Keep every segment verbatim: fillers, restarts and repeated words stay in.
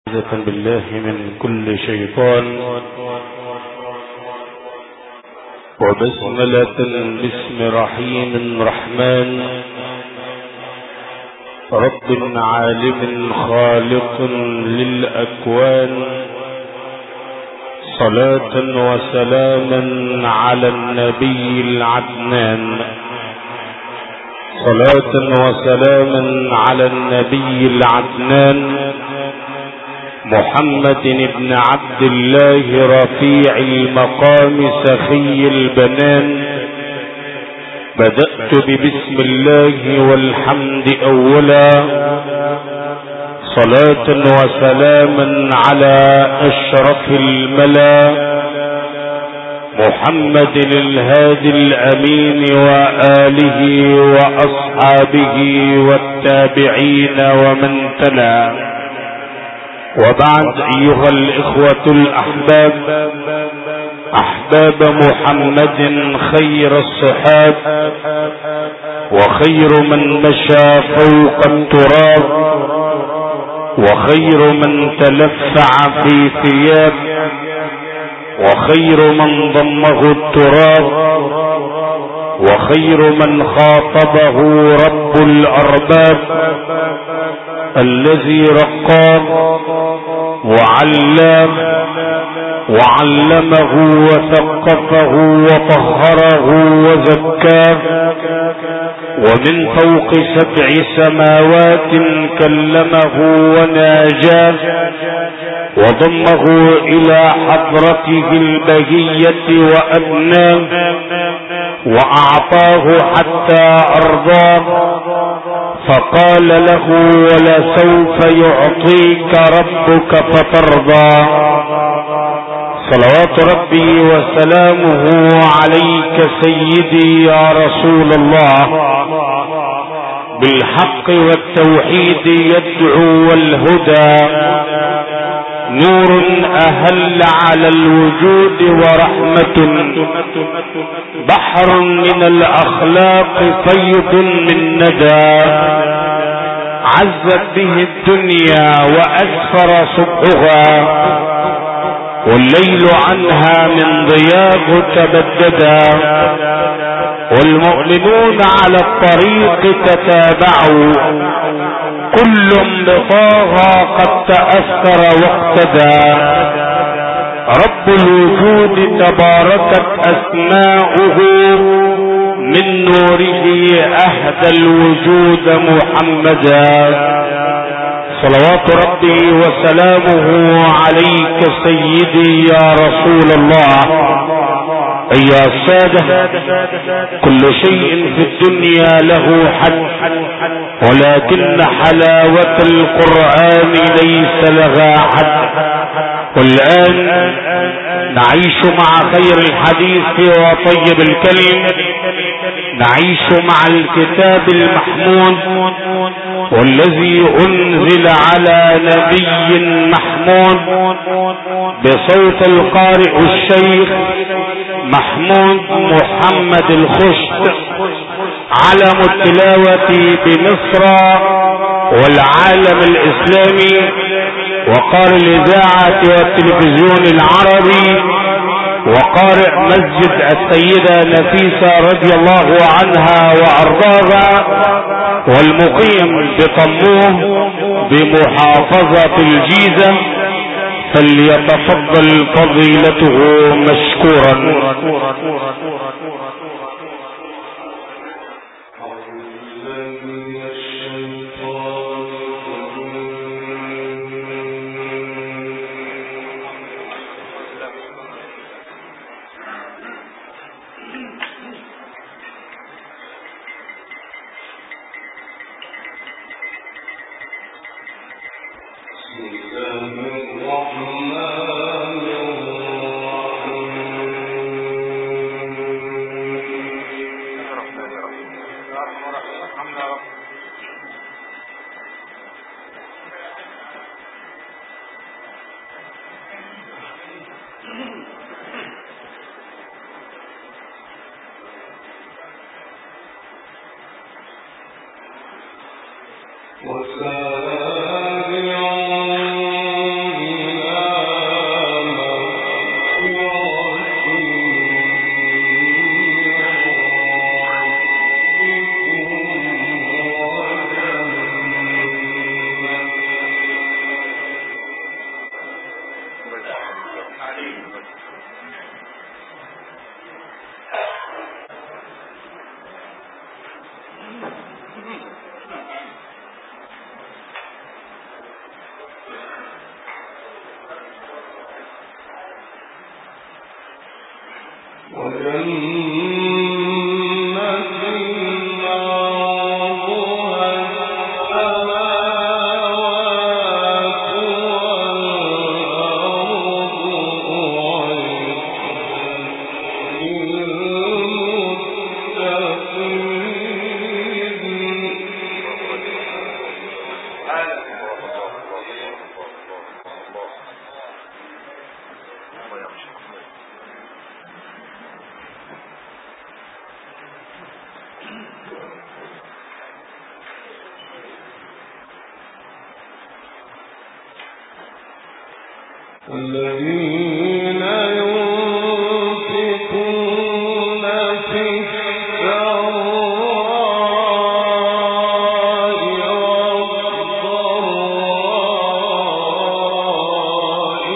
بالله من كل شيطان، وبسملة باسم رحيم رحمن، رب عالم خالق للأكوان، صلاة وسلاما على النبي العدنان، صلاة وسلاما على النبي العدنان محمد بن عبد الله رفيع المقام سخي البنان. بدأت ببسم الله والحمد أولا، صلاة وسلاما على أشرف الملا محمد الهادي الأمين وآله وأصحابه والتابعين ومن تلا. وبعد، أيها الإخوة الأحباب، أحباب محمد خير الصحاب وخير من مشى فوق التراب وخير من تلفع في ثياب وخير من ضمه التراب وخير من خاطبه رب الأرباب الذي رقاه وعلام وعلمه وثقفه وطهره وزكاه، ومن فوق سبع سماوات كلمه وناجاه، وضمه إلى حضرته البهية وأبناه، وأعطاه حتى أرضاه، فقال له: ولسوف يعطيك ربك فترضى. صلوات ربي وسلامه عليك سيدي يا رسول الله، بالحق والتوحيد يدعو والهدى، نور أهل على الوجود ورحمة، بحر من الأخلاق فيض من ندى، عزت به الدنيا وأسفر صبحها، والليل عنها من ضياء تبددا، والمؤمنون على الطريق تتابعوا، كل بطاغى قد تأثر واقتدى. رب الوجود تباركت أسماؤه، من نوره أهدى الوجود محمدا. صلوات ربي وسلامه عليك سيدي يا رسول الله. أيها السادة، كل شيء في الدنيا له حد، ولكن حلاوة القرآن ليس لها حد. والآن نعيش مع خير الحديث وطيب الكلم، نعيش مع الكتاب المحمود، والذي أنزل على نبي محمود بصوت القارئ الشيخ محمود محمد الخشت، علم التلاوة بمصر والعالم الإسلامي، وقارئ الإذاعة والتلفزيون العربي، وقارئ مسجد السيدة نفيسة رضي الله عنها وأرضاها، والمقيم بطموه بمحافظة الجيزة، فليتفضل فضيلته مشكورا. الذين ينفقون في السراء والضراء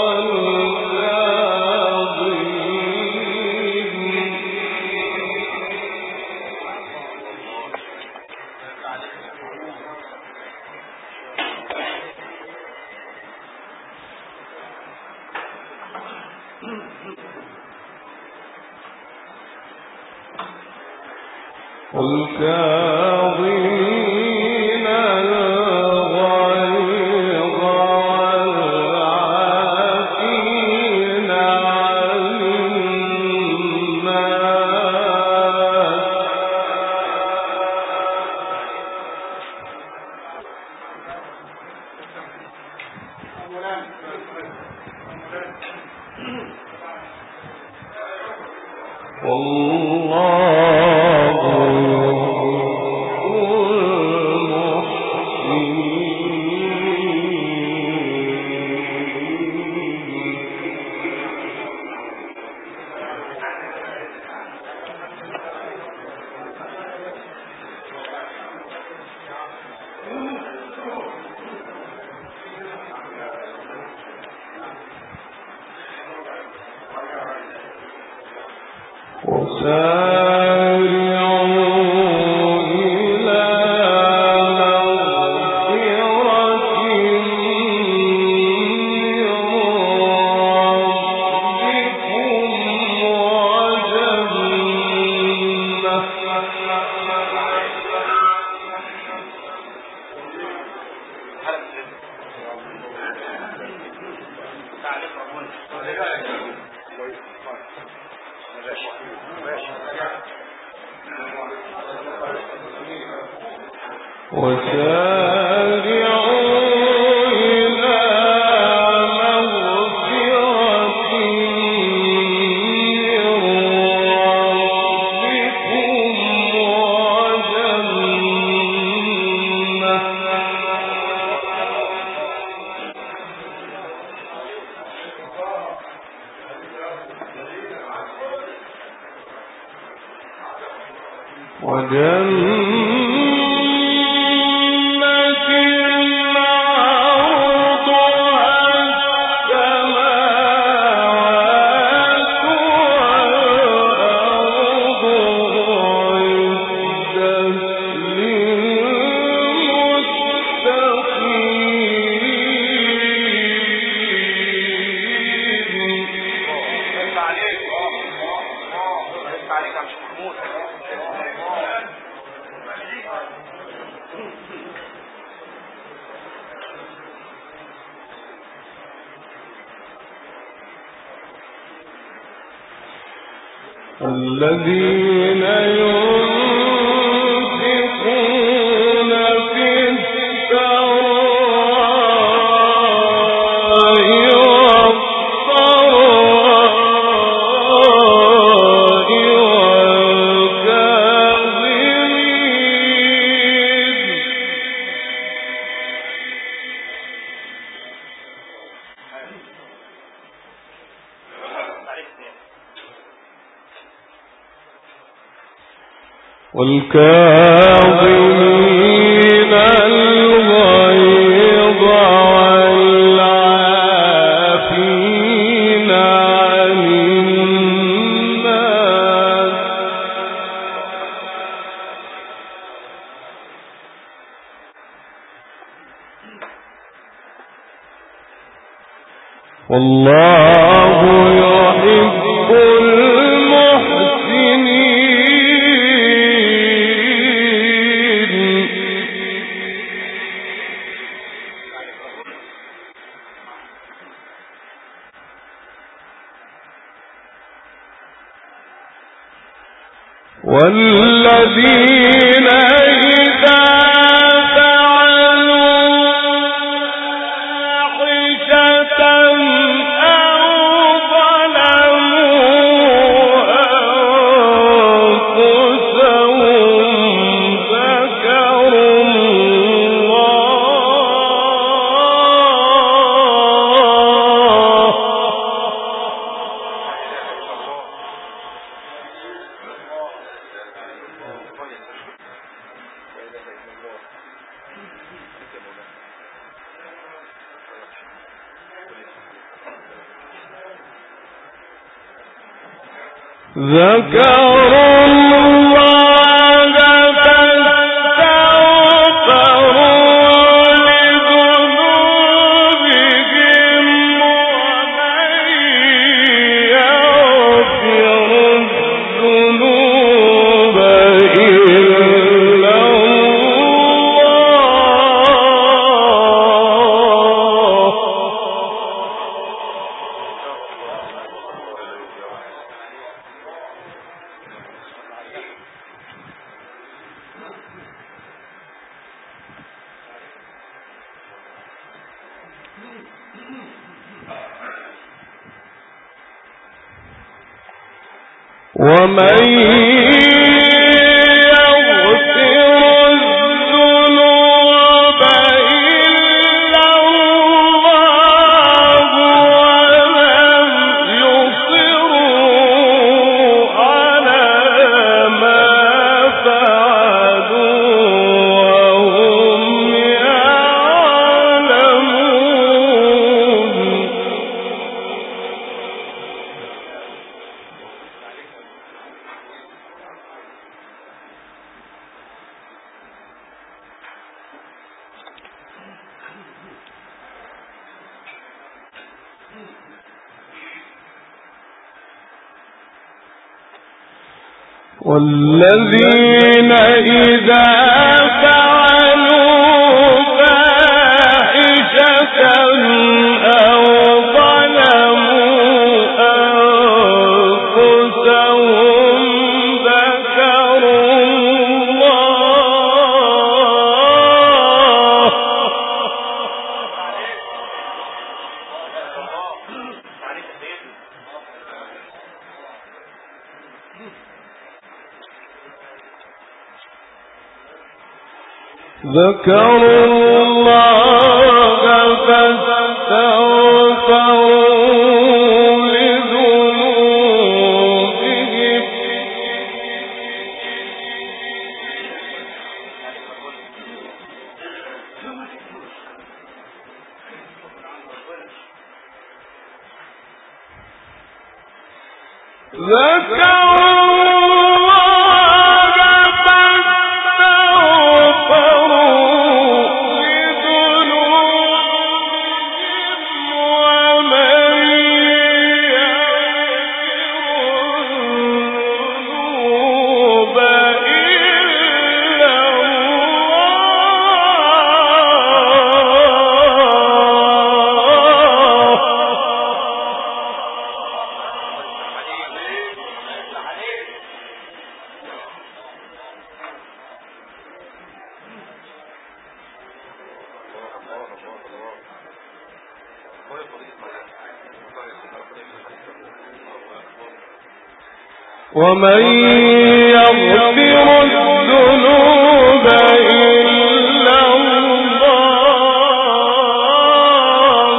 والكاظمين الغيظ والعافين عن الناس والله الذين ينفقون في السراء والضراء والكاظمين الغيظ والعافين والله يحب المحسنين. والذين إذا ذكروا الله فاستغفروا لذنوبهم ومن يغفر الذنوب إلا ومن يغفر الذنوب إلا الله ولم يصروا على ما فعلوا وهم يعلمون. والذين إذا فعلوا فاحشة أو ظلموا أنفسهم ذكروا الله ذكروا الله فاستغفروا لذنوبهم ومن يغفر الذنوب إلا الله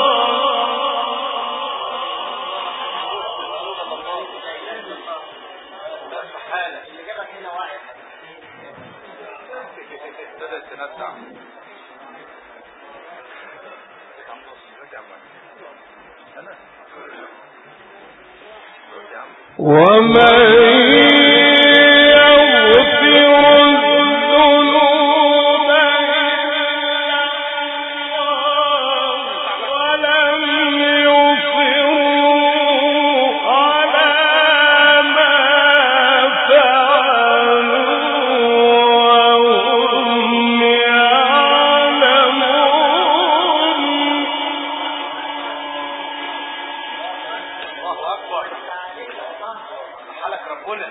ومن يغفر ربنا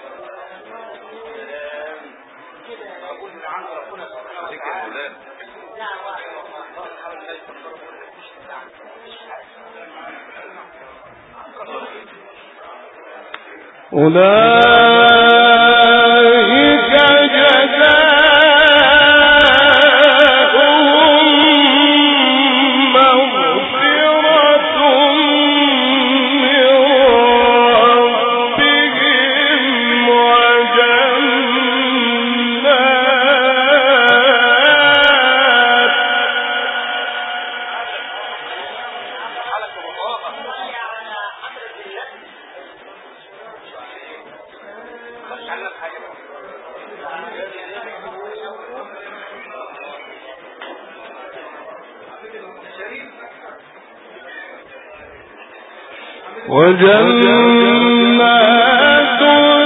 أقول من عند ربنا سبحانه وتعالى. أولئك جزاؤهم مغفرة من ربهم وجنات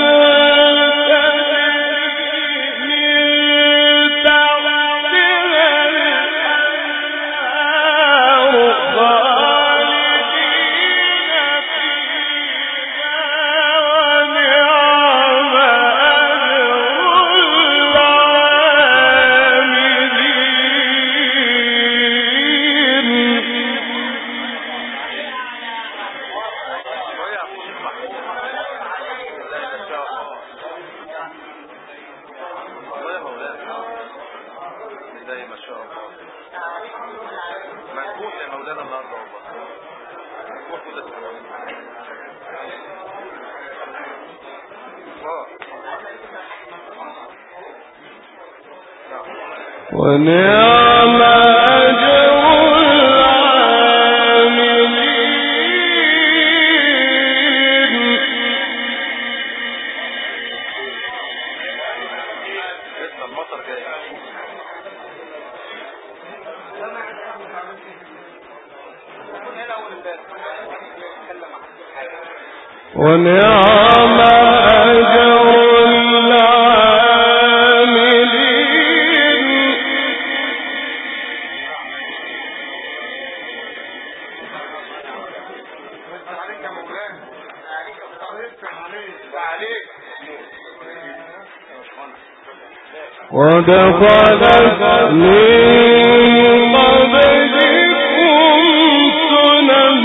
ونعم أجر ونعم أجر ودخلت من قبلكم سنن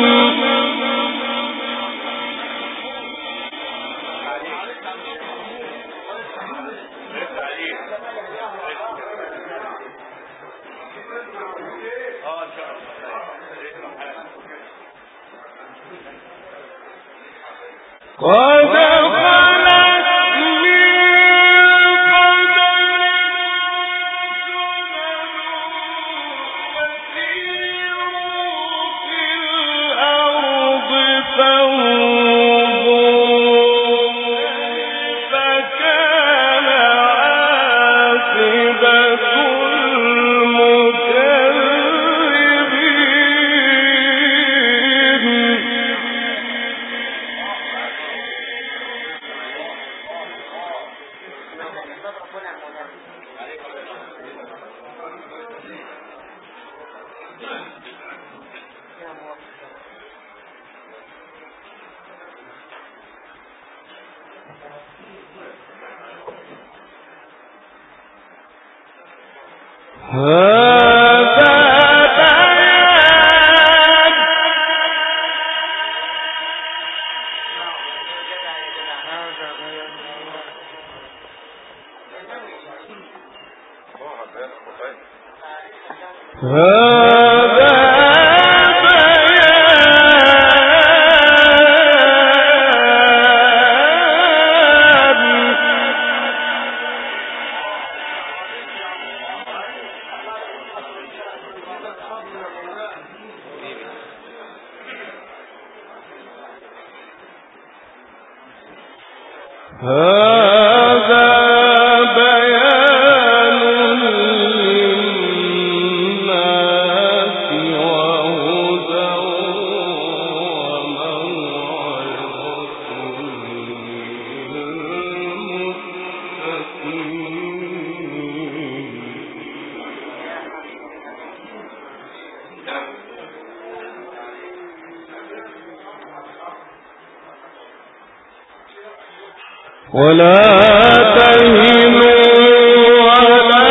ولا تهنوا ولا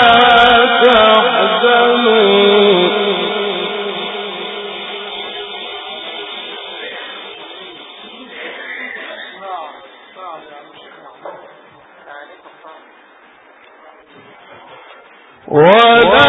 تحزنوا ولا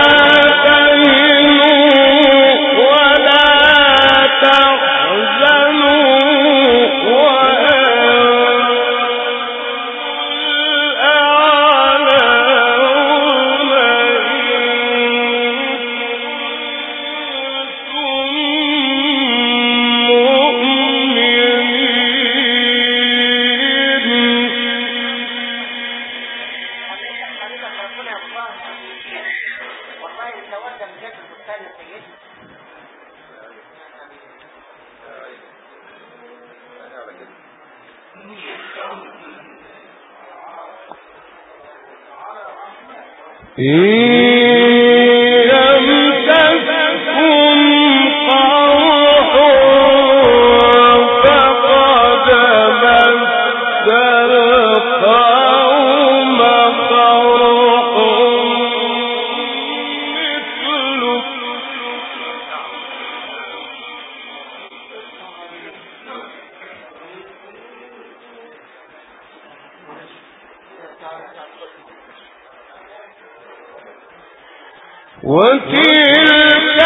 وتلك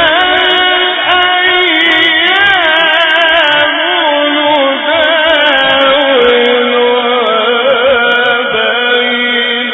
الأيام نداولها بين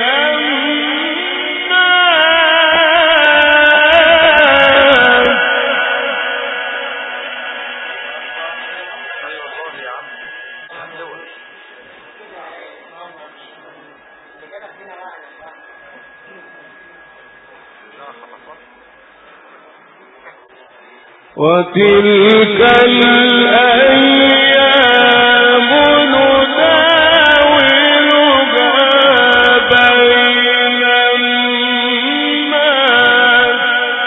وتلك الأيام نداولها بين الناس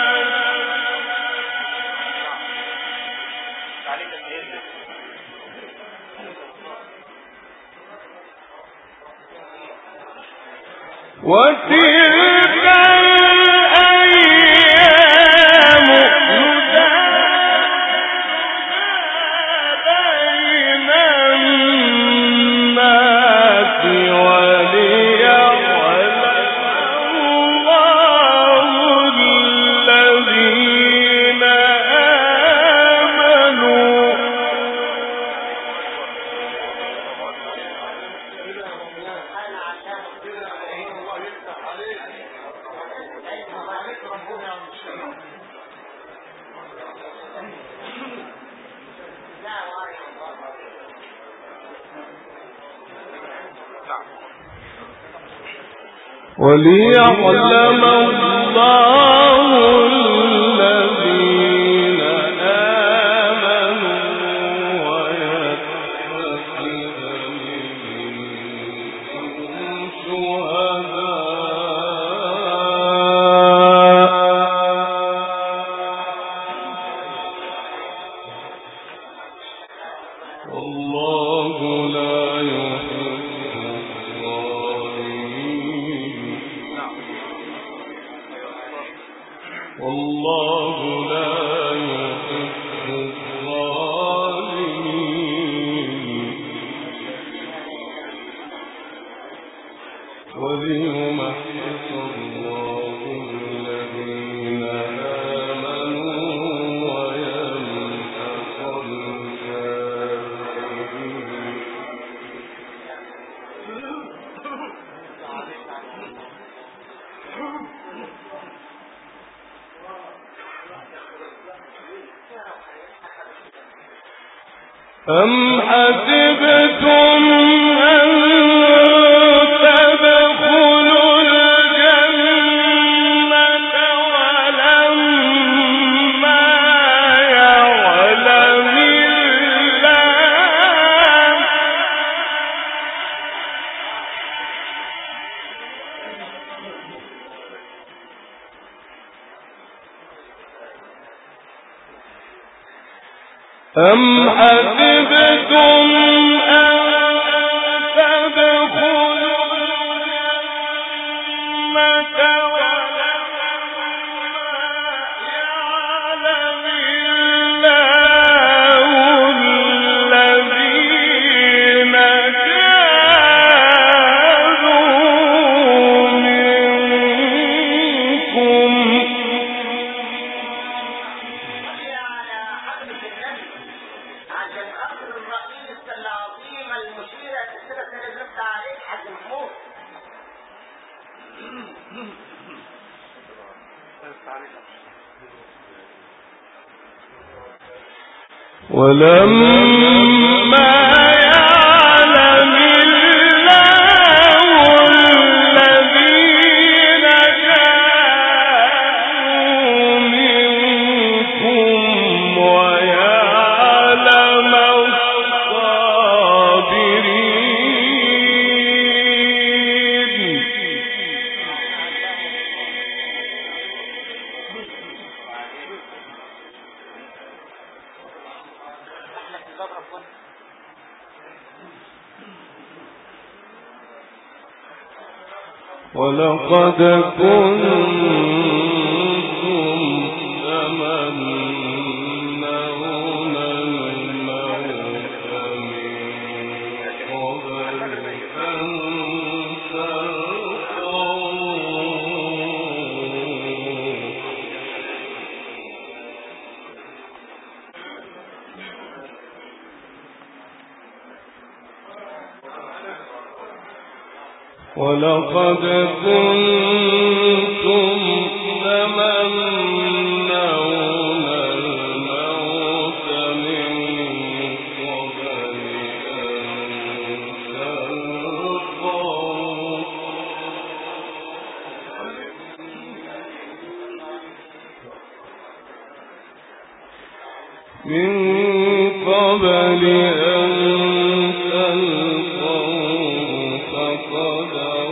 وتلك الأيام بين الناس وليعلم الله الذين آمنوا وليعلم الله الذين آمنوا ويتخذ منكم شهداء والله لا يحب والله لا يحب الظالمين وليمحص الله الذين آمنوا ويمحق الكافرين أم حسبتم أن تدخلوا الجنة ولما يعلم الله أم حسبتم أن تدخلوا ولما يعلم الله الذين جاهدوا منكم ويعلم الصابرين. ولقد كنتم تمنون الموت من قبل أن تلقوا ولقد كنتم تمنون الموت من قبل أن تلقوه من قبل أن تلقوه فقد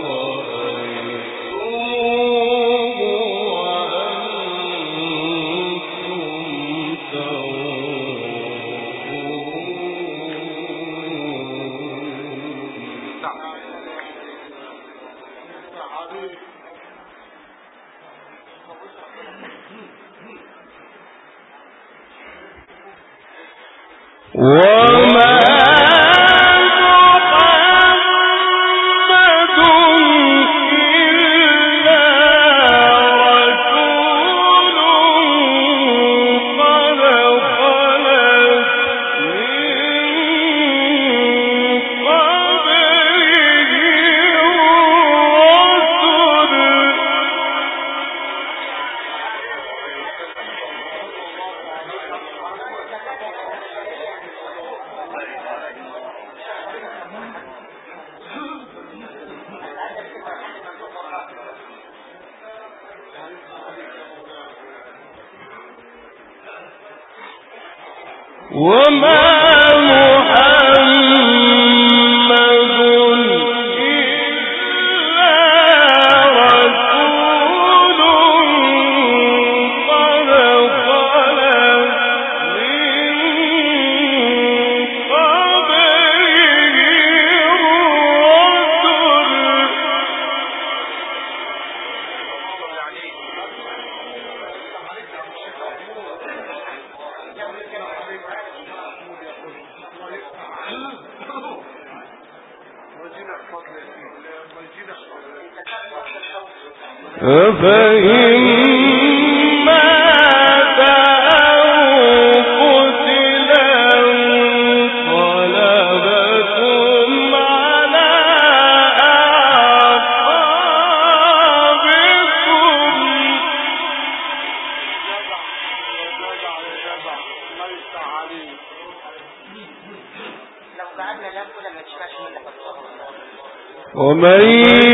وما محمد إلا رسول قد خلت من قبله وما محمد إلا رسول قد خلت من قبله أفإن مات أو قتلا انقلبتم على أعقابكم ومن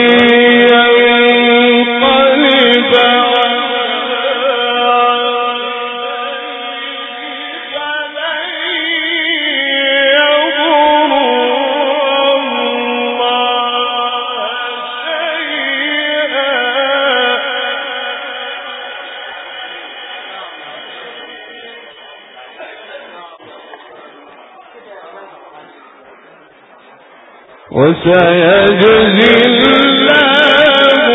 ينقلب وسيجزي الله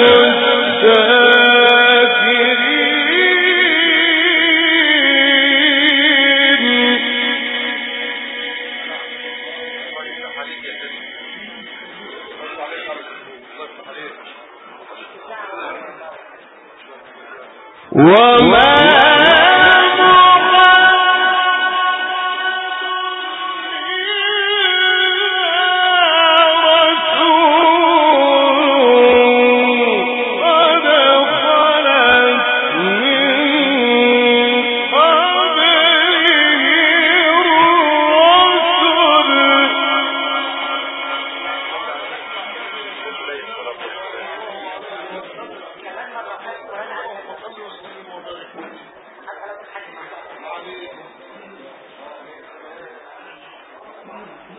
الشاكرين. وما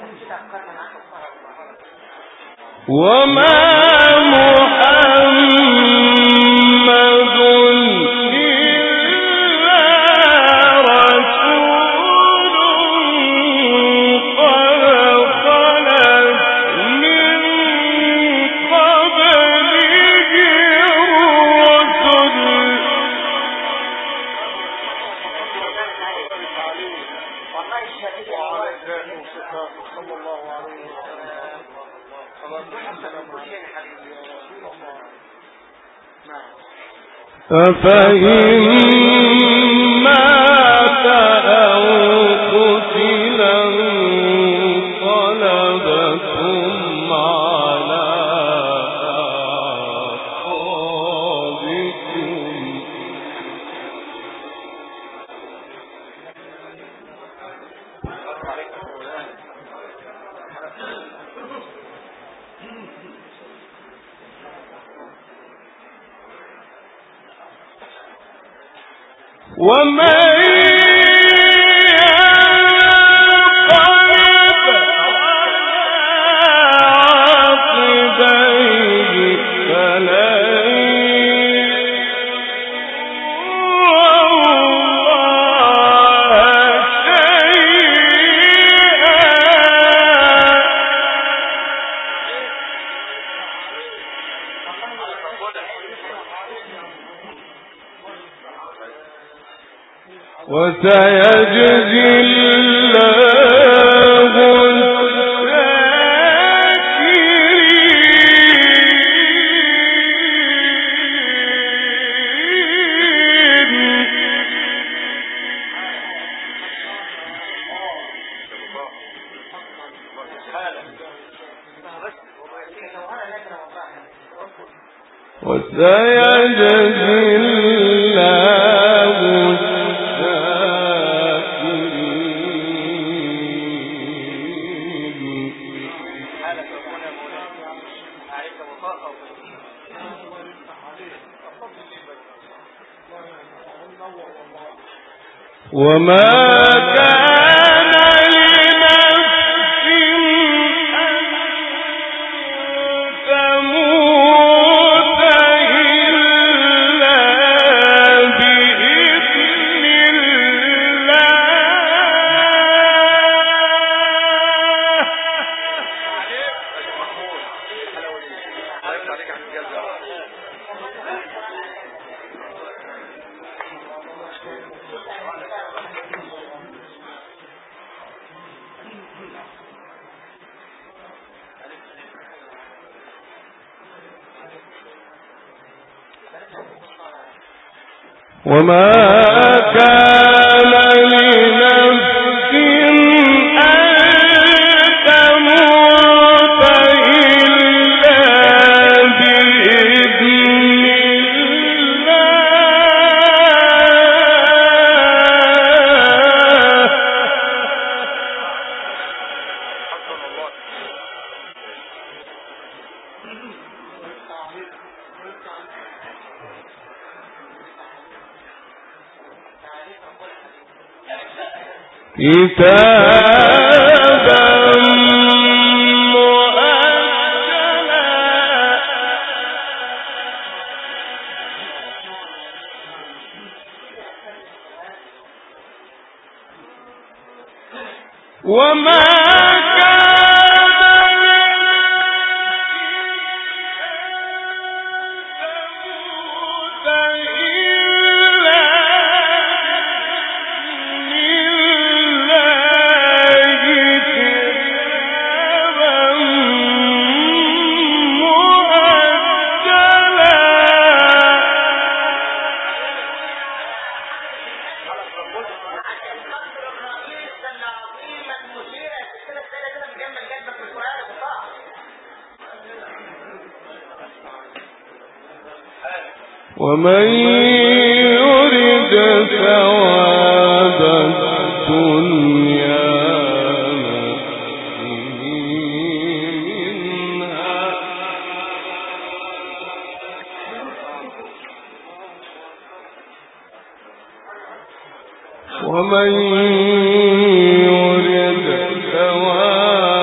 وما محمد إلا رسول قد خلت من قبله الرسل صلى الله عليه وسلم. أفإن مات أو قتل انقلبتم على أعقابكم ومن ينقلب على عقبيه فلن وسيجزي الله الشاكرين وسيجزي الله وما كان لنفس أن تموت إلا بإذن وما كان لنفس أن تموت إلا بإذن كتابا مؤجلا وما ومن يرد ثواب الدنيا منها ومن يرد ثواب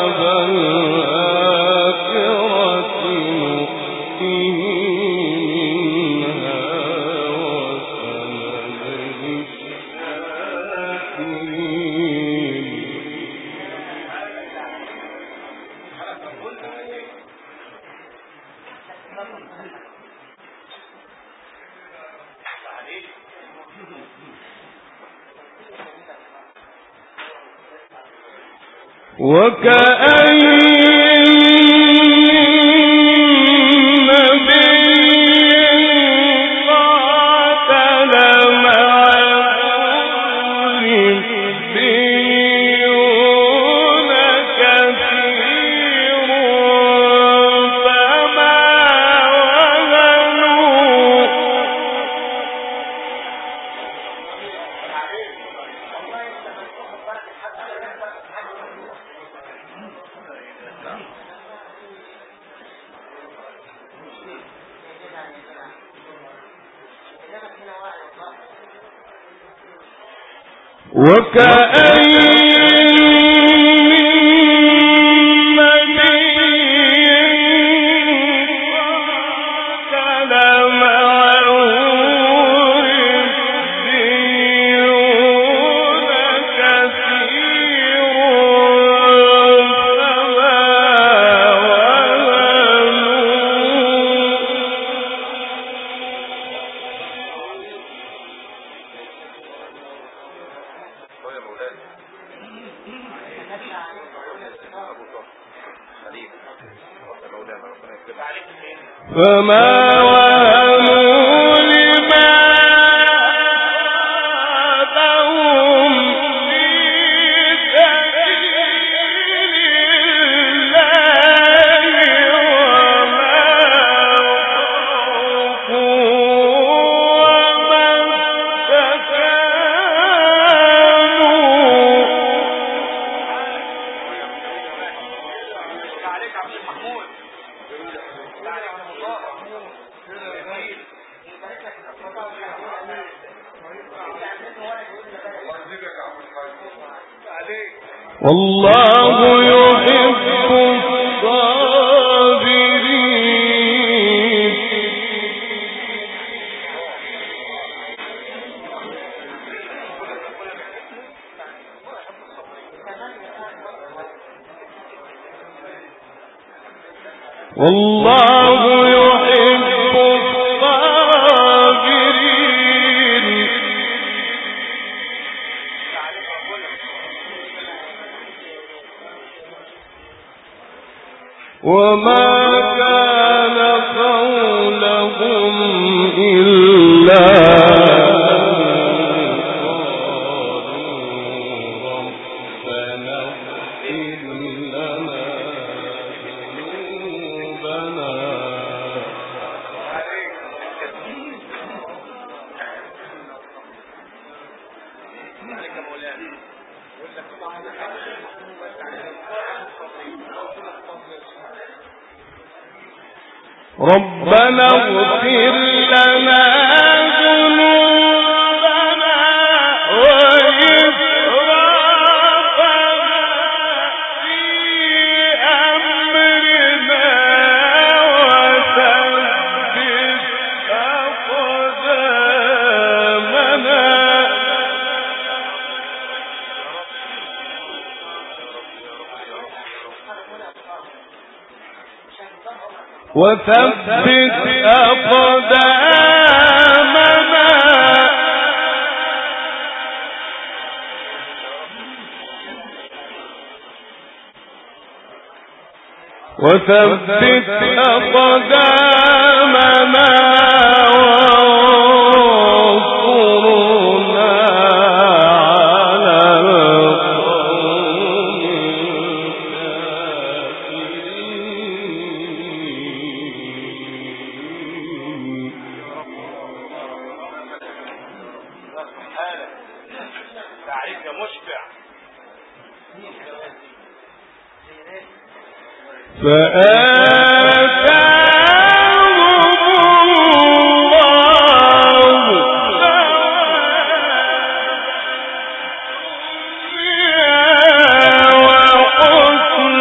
فما وهنوا لما آتاهم في سبيل الله وما خافوا وما استكانوا. عليك عبد المحمود والله يحب الصابرين. والله يحب الصابرين. وما كان قولهم إلا ربنا اغفر لنا ذنوبنا. ربنا اغفر لنا ذنوبنا وإسرافنا في أمرنا وثبت أقدامنا. وثبت أقدامنا. وثبت أقدامنا وانصرنا على القوم الكافرين. تعريف يا مشبع. فآتاهم الله وحسن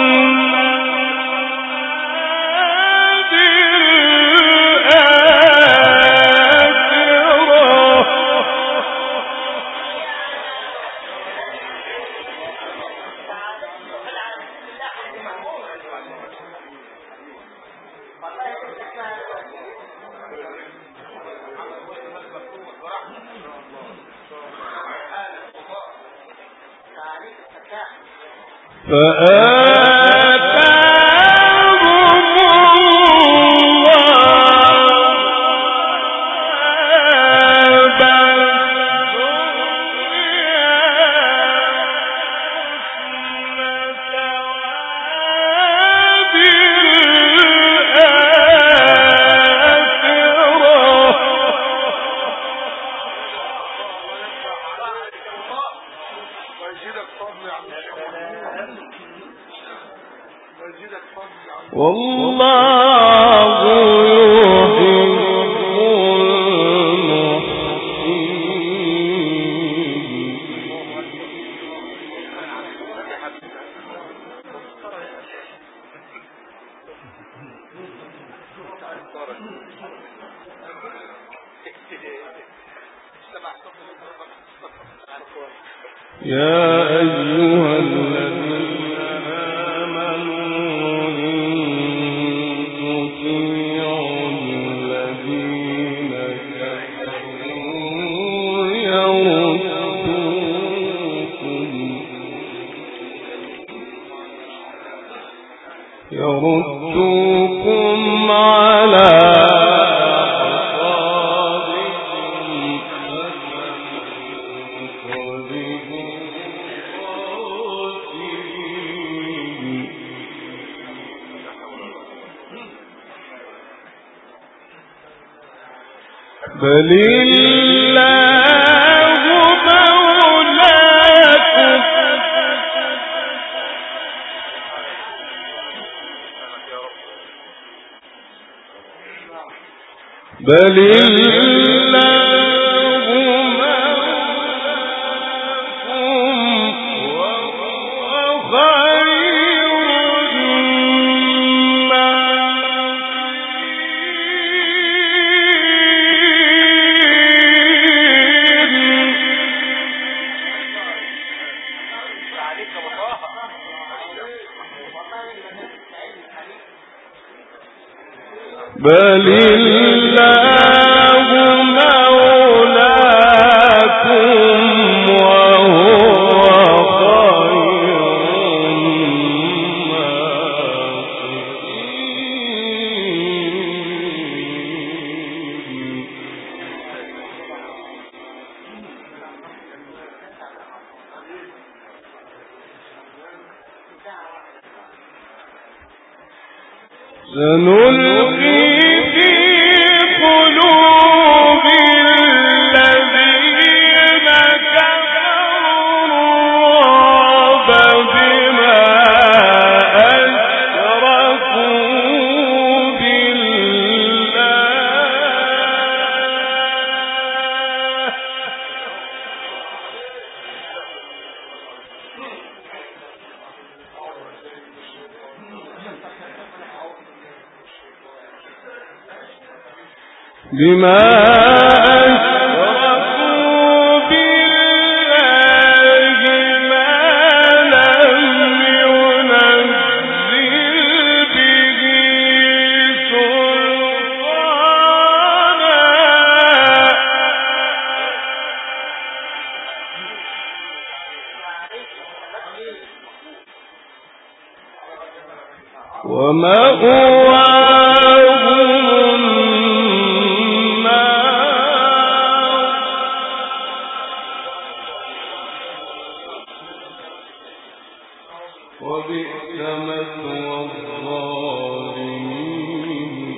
بل الله مولاكم بل الله مولاكم وهو خير بل الله مولاكم وهو خير الناصرين. سنلقي في قلوب الذين كفروا الرعب بما أشركوا بالله بما أشركوا بالله ما لم ينزل به سلطانا ومأواهم وبئس مثوى الظالمين.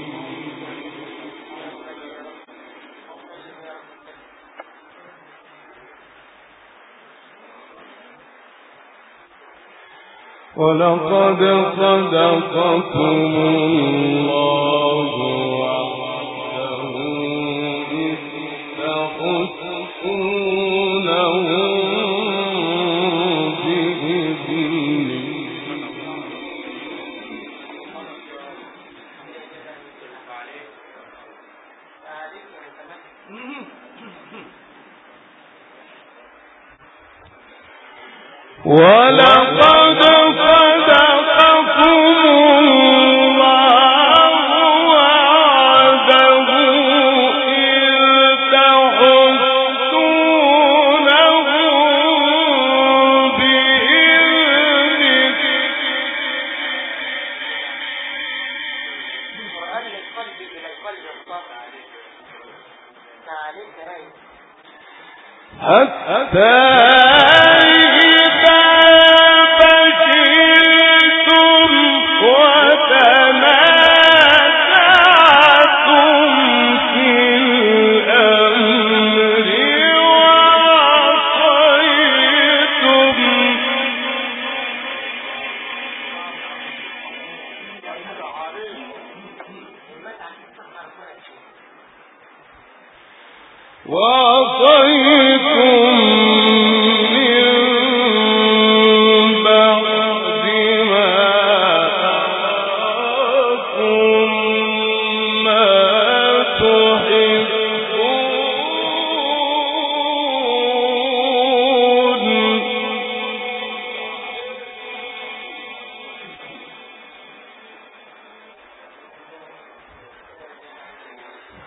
ولقد صدقكم الله وعده إذ تحسونهم بإذنه ولقد صدقكم الله وعده إذ تحسونهم بإذنه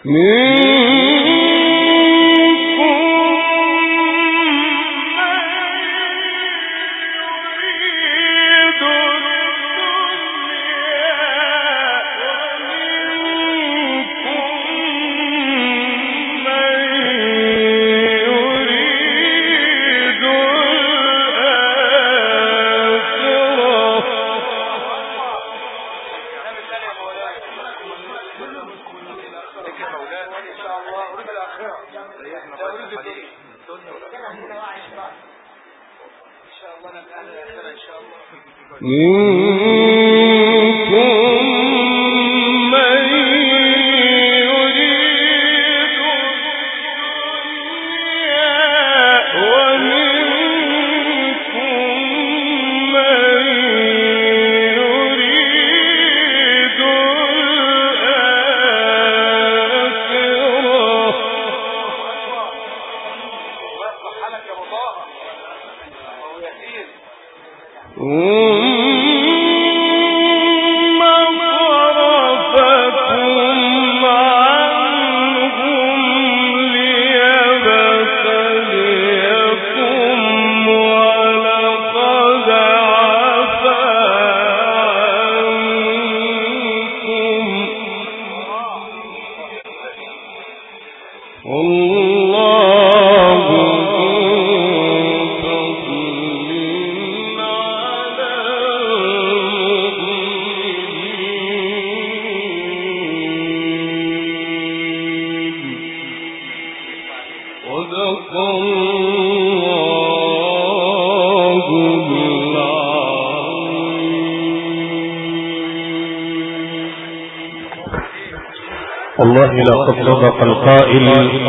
والله لقد صدق القائل: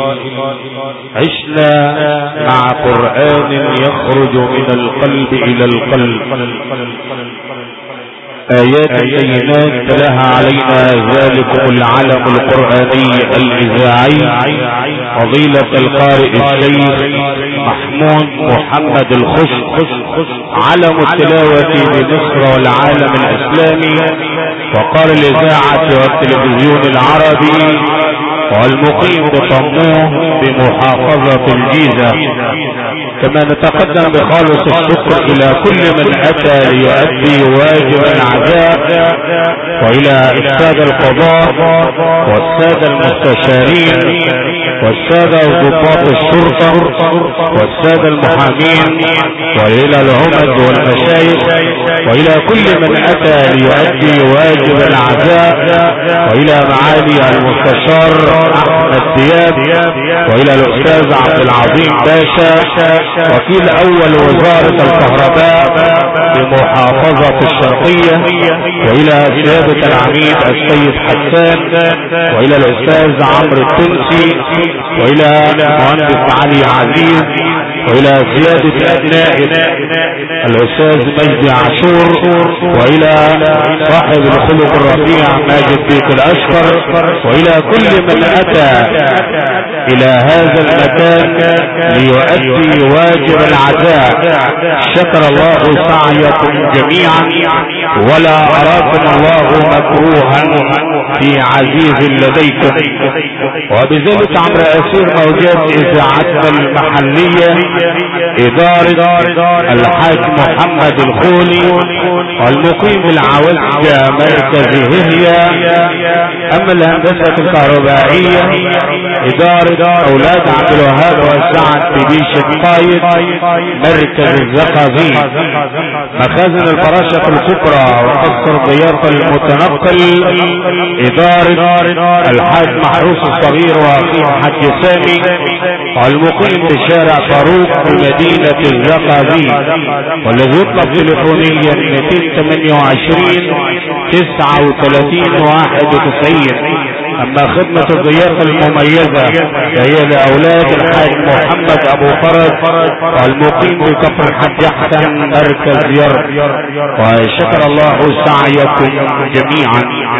عشنا مع قرآن يخرج من القلب إلى القلب، آيات بينات تلاها علينا ذلكم العلم القرآني الإذاعي فضيلة القارئ الشيخ محمود محمد الخش، علم التلاوة بمصر والعالم الإسلامي وقار الإذاعة والتلفزيون العربي والمقيم بطموح بمحافظة الجيزة. كما نتقدم بخالص الشكر إلى كل من أتى ليؤدي واجب العزاء، وإلى السادة القضاء والسادة المستشارين والسادة ضباط الشرطة والسادة المحامين، وإلى العمد والمشايخ، وإلى كل من أتى ليؤدي واجب العزاء، وإلى معالي المستشار أحمد دياب، وإلى الأستاذ عبد العظيم باشا وكيل أول وزارة الكهرباء بمحافظة الشرقية، وإلى سيادة العميد السيد حسان، وإلى الأستاذ عمرو التونسي، وإلى المهندس علي عزيز، وإلى سيادة النائب الأستاذ مجدي عاشور، وإلى صاحب الخلق الرفيع ماجد بيك الأشقر، وإلى كل من أتى إلى هذا المكان ليؤدي واجب العزاء. شكر الله سعيكم جميعا، ولا أراكم الله مكروها في عزيز لديكم. وبذلك عبر أسير موجات إذاعتنا المحلية إدارة الحاج محمد الخولي والمقيم بالعوزة مركز هي. أما الهندسة الكهربائية إدارة أولاد عبد الوهاب وسعد ببيش القايد مركز الزقازيق. مخازن الفراشة الكبرى وقصر ضيافة المتنقل إدارة الحاج محروس الصغير وأخيه حاج سامي والمقيم بشارع فاروق بمدينة الزقازيق، والذي يطلب تليفونيا مئتين وثمانية وعشرين تسعة وثلاثين واحد وتسعين. أما خدمة الضيافة المميزة فهي لأولاد الحاج محمد أبو فرج والمقيم بكفر الحاج أحسن مركز يرب. وشكر الله سعيكم جميعا.